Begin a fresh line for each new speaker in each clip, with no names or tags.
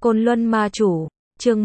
Côn Luân Ma Chủ, chương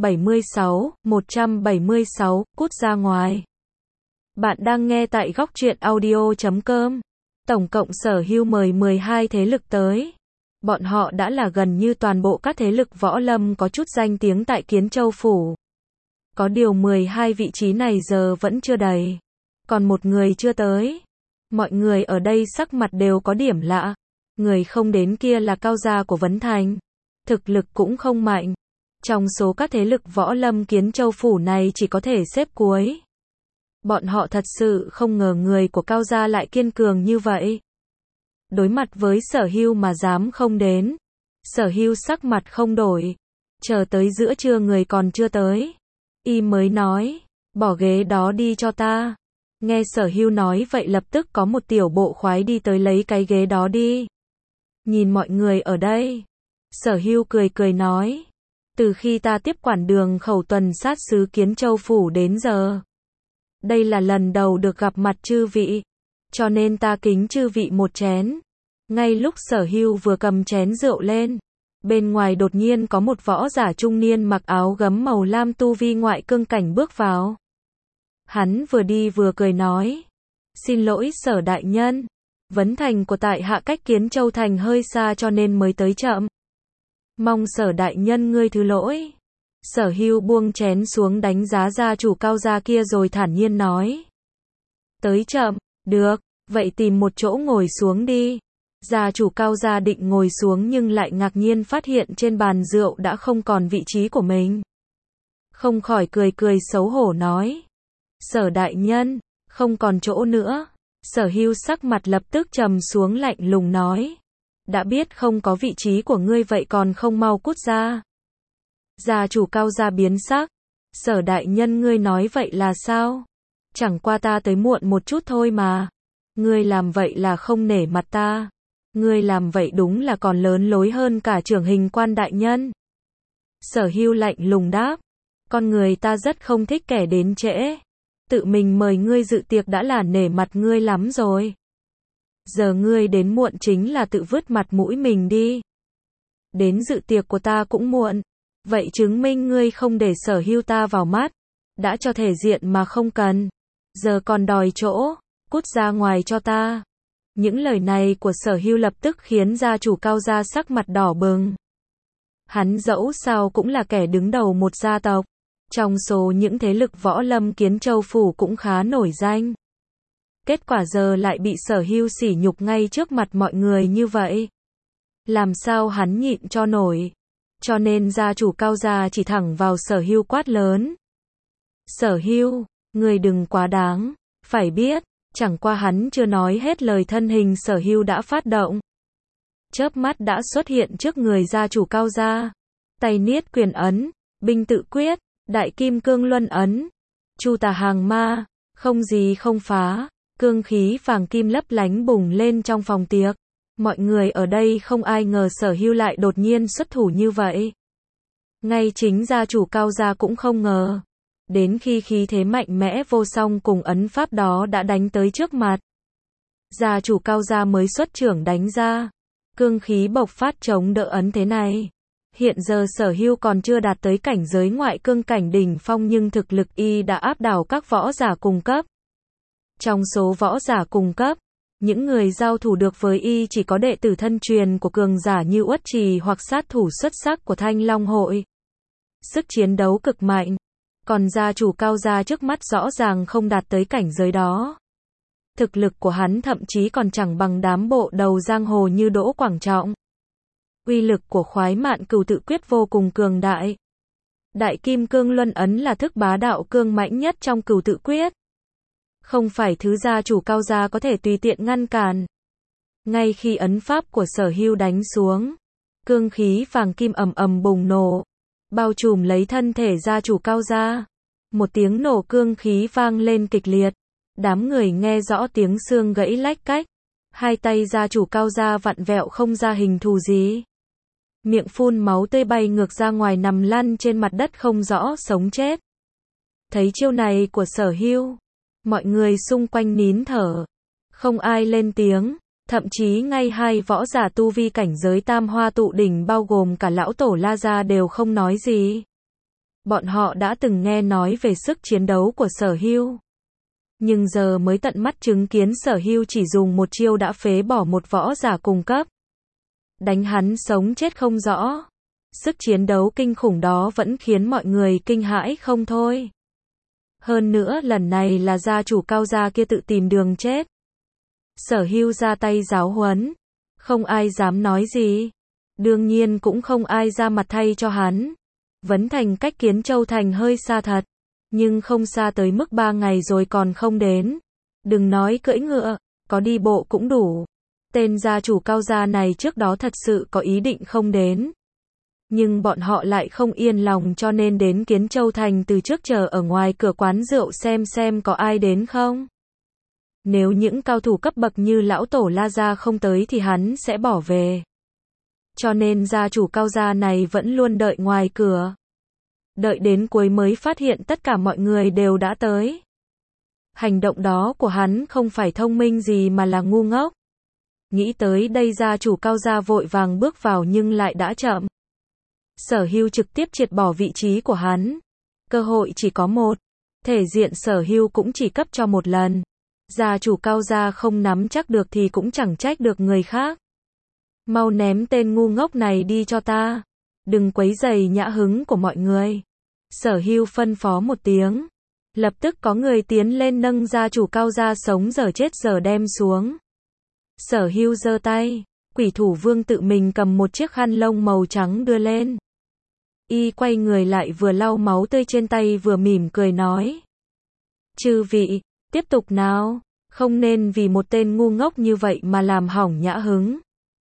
176, cút ra ngoài. Bạn đang nghe tại góc truyện audio.com. Tổng cộng Sở Hưu mời 12 thế lực tới. Bọn họ đã là gần như toàn bộ các thế lực võ lâm có chút danh tiếng tại Kiến Châu Phủ. Có điều 12 vị trí này giờ vẫn chưa đầy. Còn một người chưa tới. Mọi người ở đây sắc mặt đều có điểm lạ. Người không đến kia là cao gia của Vấn Thành. Thực lực cũng không mạnh. Trong số các thế lực võ lâm Kiến Châu Phủ này chỉ có thể xếp cuối. Bọn họ thật sự không ngờ người của cao gia lại kiên cường như vậy. Đối mặt với Sở Hưu mà dám không đến. Sở Hưu sắc mặt không đổi. Chờ tới giữa trưa người còn chưa tới. Y mới nói, bỏ ghế đó đi cho ta. Nghe Sở Hưu nói vậy lập tức có một tiểu bộ khoái đi tới lấy cái ghế đó đi. Nhìn mọi người ở đây. Sở Hưu cười cười nói. Từ khi ta tiếp quản đường khẩu tuần sát sứ Kiến Châu Phủ đến giờ. Đây là lần đầu được gặp mặt chư vị. Cho nên ta kính chư vị một chén. Ngay lúc Sở Hưu vừa cầm chén rượu lên. Bên ngoài đột nhiên có một võ giả trung niên mặc áo gấm màu lam tu vi ngoại cương cảnh bước vào. Hắn vừa đi vừa cười nói. Xin lỗi Sở đại nhân. Vấn Thành của tại hạ cách Kiến Châu Thành hơi xa cho nên mới tới chậm. Mong Sở đại nhân ngươi thứ lỗi. Sở Hưu buông chén xuống đánh giá gia chủ cao gia kia rồi thản nhiên nói. Tới chậm, được, vậy tìm một chỗ ngồi xuống đi. Gia chủ cao gia định ngồi xuống nhưng lại ngạc nhiên phát hiện trên bàn rượu đã không còn vị trí của mình. Không khỏi cười cười xấu hổ nói. Sở đại nhân, không còn chỗ nữa. Sở Hưu sắc mặt lập tức trầm xuống lạnh lùng nói. Đã biết không có vị trí của ngươi vậy còn không mau cút ra. Gia chủ cao gia biến sắc. Sở đại nhân ngươi nói vậy là sao? Chẳng qua ta tới muộn một chút thôi mà. Ngươi làm vậy là không nể mặt ta. Ngươi làm vậy đúng là còn lớn lối hơn cả trưởng hình quan đại nhân. Sở Hưu lạnh lùng đáp. Con người ta rất không thích kẻ đến trễ. Tự mình mời ngươi dự tiệc đã là nể mặt ngươi lắm rồi. Giờ ngươi đến muộn chính là tự vứt mặt mũi mình đi. Đến dự tiệc của ta cũng muộn. Vậy chứng minh ngươi không để Sở Hưu ta vào mắt. Đã cho thể diện mà không cần. Giờ còn đòi chỗ. Cút ra ngoài cho ta. Những lời này của Sở Hưu lập tức khiến gia chủ cao gia sắc mặt đỏ bừng. Hắn dẫu sao cũng là kẻ đứng đầu một gia tộc. Trong số những thế lực võ lâm Kiến Châu Phủ cũng khá nổi danh. Kết quả giờ lại bị Sở Hưu sỉ nhục ngay trước mặt mọi người như vậy. Làm sao hắn nhịn cho nổi. Cho nên gia chủ cao gia chỉ thẳng vào Sở Hưu quát lớn. Sở Hưu, người đừng quá đáng. Phải biết, chẳng qua hắn chưa nói hết lời thân hình Sở Hưu đã phát động. Chớp mắt đã xuất hiện trước người gia chủ cao gia. Tay niết quyền ấn, binh tự quyết, đại kim cương luân ấn. Chu tà hàng ma, không gì không phá. Cương khí vàng kim lấp lánh bùng lên trong phòng tiệc. Mọi người ở đây không ai ngờ Sở Hưu lại đột nhiên xuất thủ như vậy. Ngay chính gia chủ cao gia cũng không ngờ. Đến khi khí thế mạnh mẽ vô song cùng ấn pháp đó đã đánh tới trước mặt. Gia chủ cao gia mới xuất trưởng đánh ra. Cương khí bộc phát chống đỡ ấn thế này. Hiện giờ Sở Hưu còn chưa đạt tới cảnh giới ngoại cương cảnh đỉnh phong nhưng thực lực y đã áp đảo các võ giả cùng cấp. Trong số võ giả cùng cấp, những người giao thủ được với y chỉ có đệ tử thân truyền của cường giả như Uất Trì hoặc sát thủ xuất sắc của Thanh Long Hội. Sức chiến đấu cực mạnh. Còn gia chủ cao gia trước mắt rõ ràng không đạt tới cảnh giới đó. Thực lực của hắn thậm chí còn chẳng bằng đám bộ đầu giang hồ như Đỗ Quảng Trọng. Uy lực của khoái mạn cửu tự quyết vô cùng cường đại. Đại kim cương luân ấn là thức bá đạo cương mãnh nhất trong cửu tự quyết. Không phải thứ gia chủ cao gia có thể tùy tiện ngăn cản. Ngay khi ấn pháp của Sở Hưu đánh xuống, cương khí vàng kim ầm ầm bùng nổ, bao trùm lấy thân thể gia chủ cao gia. Một tiếng nổ cương khí vang lên kịch liệt. Đám người nghe rõ tiếng xương gãy lách cách. Hai tay gia chủ cao gia vặn vẹo không ra hình thù gì. Miệng phun máu tươi bay ngược ra ngoài nằm lăn trên mặt đất không rõ sống chết. Thấy chiêu này của Sở Hưu, mọi người xung quanh nín thở. Không ai lên tiếng. Thậm chí ngay hai võ giả tu vi cảnh giới tam hoa tụ đỉnh bao gồm cả lão tổ La Gia đều không nói gì. Bọn họ đã từng nghe nói về sức chiến đấu của Sở Hưu. Nhưng giờ mới tận mắt chứng kiến Sở Hưu chỉ dùng một chiêu đã phế bỏ một võ giả cùng cấp. Đánh hắn sống chết không rõ. Sức chiến đấu kinh khủng đó vẫn khiến mọi người kinh hãi không thôi. Hơn nữa lần này là gia chủ Cao gia kia tự tìm đường chết. Sở Hưu ra tay giáo huấn. Không ai dám nói gì. Đương nhiên cũng không ai ra mặt thay cho hắn. Vấn Thành cách Kiến Châu Thành hơi xa thật. Nhưng không xa tới mức 3 ngày rồi còn không đến. Đừng nói cưỡi ngựa, có đi bộ cũng đủ. Tên gia chủ Cao gia này trước đó thật sự có ý định không đến. Nhưng bọn họ lại không yên lòng cho nên đến Kiến Châu Thành từ trước chờ ở ngoài cửa quán rượu xem có ai đến không. Nếu những cao thủ cấp bậc như lão tổ La Gia không tới thì hắn sẽ bỏ về. Cho nên gia chủ Cao gia này vẫn luôn đợi ngoài cửa. Đợi đến cuối mới phát hiện tất cả mọi người đều đã tới. Hành động đó của hắn không phải thông minh gì mà là ngu ngốc. Nghĩ tới đây gia chủ Cao gia vội vàng bước vào nhưng lại đã chậm. Sở Hưu trực tiếp triệt bỏ vị trí của hắn. Cơ hội chỉ có một. Thể diện Sở Hưu cũng chỉ cấp cho một lần. Gia chủ Cao gia không nắm chắc được thì cũng chẳng trách được người khác. Mau ném tên ngu ngốc này đi cho ta. Đừng quấy rầy nhã hứng của mọi người. Sở Hưu phân phó một tiếng. Lập tức có người tiến lên nâng gia chủ Cao gia sống dở chết dở đem xuống. Sở Hưu giơ tay. Quỷ thủ vương tự mình cầm một chiếc khăn lông màu trắng đưa lên. Y quay người lại vừa lau máu tươi trên tay vừa mỉm cười nói. Chư vị, tiếp tục nào, không nên vì một tên ngu ngốc như vậy mà làm hỏng nhã hứng.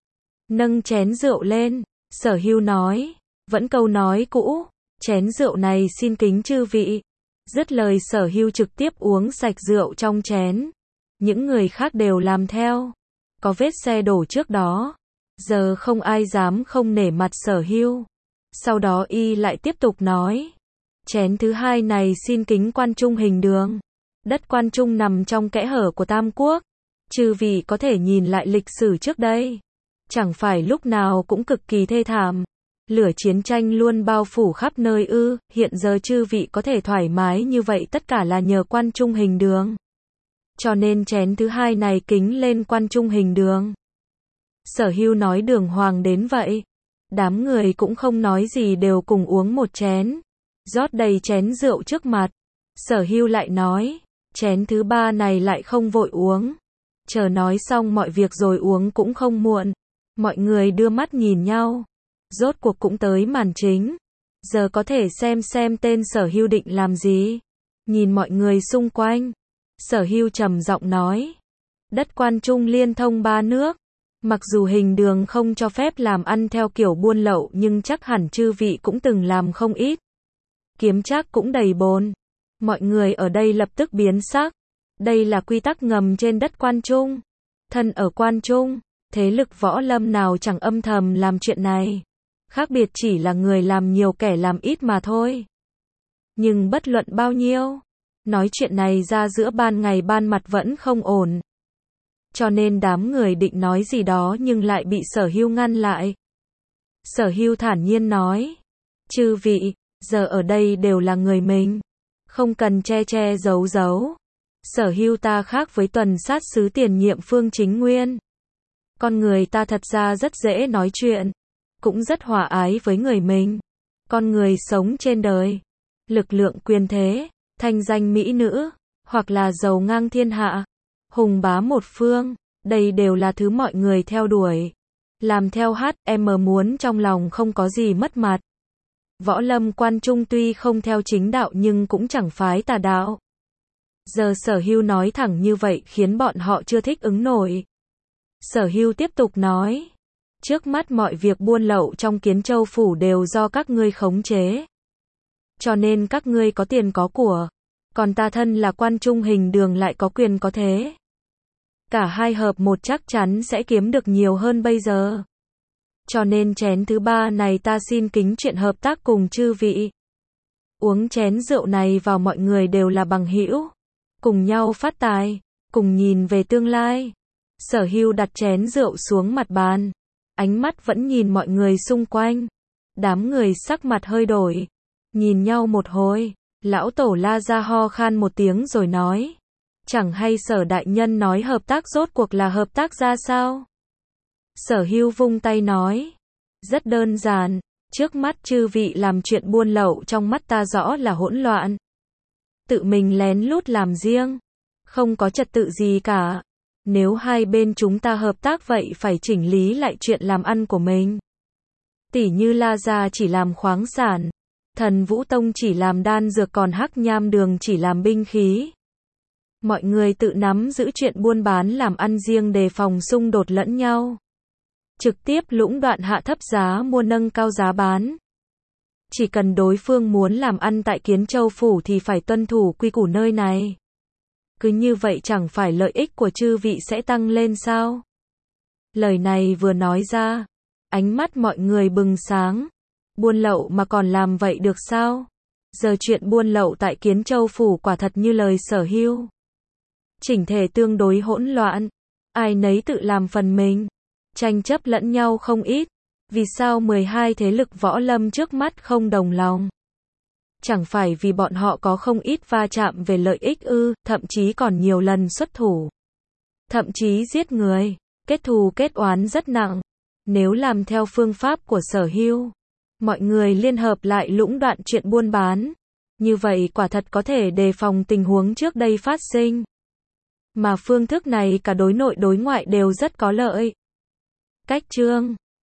Nâng chén rượu lên, Sở Hưu nói, vẫn câu nói cũ, chén rượu này xin kính chư vị. Dứt lời Sở Hưu trực tiếp uống sạch rượu trong chén. Những người khác đều làm theo. Có vết xe đổ trước đó. Giờ không ai dám không nể mặt Sở Hưu. Sau đó y lại tiếp tục nói. Chén thứ hai này xin kính Quan Trung Hình Đường. Đất Quan Trung nằm trong kẽ hở của Tam Quốc. Chư vị có thể nhìn lại lịch sử trước đây. Chẳng phải lúc nào cũng cực kỳ thê thảm. Lửa chiến tranh luôn bao phủ khắp nơi ư, hiện giờ chư vị có thể thoải mái như vậy tất cả là nhờ Quan Trung Hình Đường. Cho nên chén thứ hai này kính lên Quan Trung Hình Đường. Sở Hưu nói đường hoàng đến vậy. Đám người cũng không nói gì đều cùng uống một chén. Rót đầy chén rượu trước mặt. Sở Hưu lại nói, chén thứ ba này lại không vội uống. Chờ nói xong mọi việc rồi uống cũng không muộn. Mọi người đưa mắt nhìn nhau. Rốt cuộc cũng tới màn chính. Giờ có thể xem tên Sở Hưu định làm gì. Nhìn mọi người xung quanh. Sở Hưu trầm giọng nói. Đất Quan Trung liên thông 3 nước. Mặc dù Hình Đường không cho phép làm ăn theo kiểu buôn lậu nhưng chắc hẳn chư vị cũng từng làm không ít. Kiếm trác cũng đầy bồn. Mọi người ở đây lập tức biến sắc. Đây là quy tắc ngầm trên đất Quan Trung. Thân ở Quan Trung, thế lực võ lâm nào chẳng âm thầm làm chuyện này. Khác biệt chỉ là người làm nhiều kẻ làm ít mà thôi. Nhưng bất luận bao nhiêu, nói chuyện này ra giữa ban ngày ban mặt vẫn không ổn. Cho nên đám người định nói gì đó nhưng lại bị Sở Hưu ngăn lại. Sở Hưu thản nhiên nói. Chư vị, giờ ở đây đều là người mình. Không cần che giấu. Sở Hưu ta khác với tuần sát sứ tiền nhiệm Phương Chính Nguyên. Con người ta thật ra rất dễ nói chuyện. Cũng rất hòa ái với người mình. Con người sống trên đời. Lực lượng quyền thế, thanh danh mỹ nữ, hoặc là giàu ngang thiên hạ. Hùng bá một phương, đây đều là thứ mọi người theo đuổi. Làm theo HM muốn trong lòng không có gì mất mặt. Võ lâm Quan Trung tuy không theo chính đạo nhưng cũng chẳng phái tà đạo. Giờ Sở Hưu nói thẳng như vậy khiến bọn họ chưa thích ứng nổi. Sở Hưu tiếp tục nói. Trước mắt mọi việc buôn lậu trong Kiến Châu Phủ đều do các ngươi khống chế. Cho nên các ngươi có tiền có của. Còn ta thân là Quan Trung Hình Đường lại có quyền có thế. Cả hai hợp một chắc chắn sẽ kiếm được nhiều hơn bây giờ. Cho nên chén thứ ba này ta xin kính chuyện hợp tác cùng chư vị. Uống chén rượu này vào mọi người đều là bằng hữu. Cùng nhau phát tài, cùng nhìn về tương lai. Sở Hưu đặt chén rượu xuống mặt bàn, ánh mắt vẫn nhìn mọi người xung quanh. Đám người sắc mặt hơi đổi, nhìn nhau một hồi, lão tổ La Gia ho khan một tiếng rồi nói, chẳng hay Sở đại nhân nói hợp tác rốt cuộc là hợp tác ra sao? Sở Hưu vung tay nói, rất đơn giản, trước mắt chư vị làm chuyện buôn lậu trong mắt ta rõ là hỗn loạn. Tự mình lén lút làm riêng, không có trật tự gì cả. Nếu hai bên chúng ta hợp tác vậy phải chỉnh lý lại chuyện làm ăn của mình. Tỉ như La Gia chỉ làm khoáng sản, Thần Vũ Tông chỉ làm đan dược, còn Hắc Nham Đường chỉ làm binh khí. Mọi người tự nắm giữ chuyện buôn bán làm ăn riêng, đề phòng xung đột lẫn nhau. Trực tiếp lũng đoạn hạ thấp giá mua, nâng cao giá bán. Chỉ cần đối phương muốn làm ăn tại Kiến Châu Phủ thì phải tuân thủ quy củ nơi này. Cứ như vậy chẳng phải lợi ích của chư vị sẽ tăng lên sao? Lời này vừa nói ra, ánh mắt mọi người bừng sáng. Buôn lậu mà còn làm vậy được sao? Giờ chuyện buôn lậu tại Kiến Châu Phủ quả thật như lời Sở Hưu. Chỉnh thể tương đối hỗn loạn, ai nấy tự làm phần mình, tranh chấp lẫn nhau không ít. Vì sao 12 thế lực võ lâm trước mắt không đồng lòng? Chẳng phải vì bọn họ có không ít va chạm về lợi ích ư, thậm chí còn nhiều lần xuất thủ. Thậm chí giết người, kết thù kết oán rất nặng. Nếu làm theo phương pháp của Sở Hưu, mọi người liên hợp lại lũng đoạn chuyện buôn bán, như vậy quả thật có thể đề phòng tình huống trước đây phát sinh. Mà phương thức này cả đối nội đối ngoại đều rất có lợi. Cách chương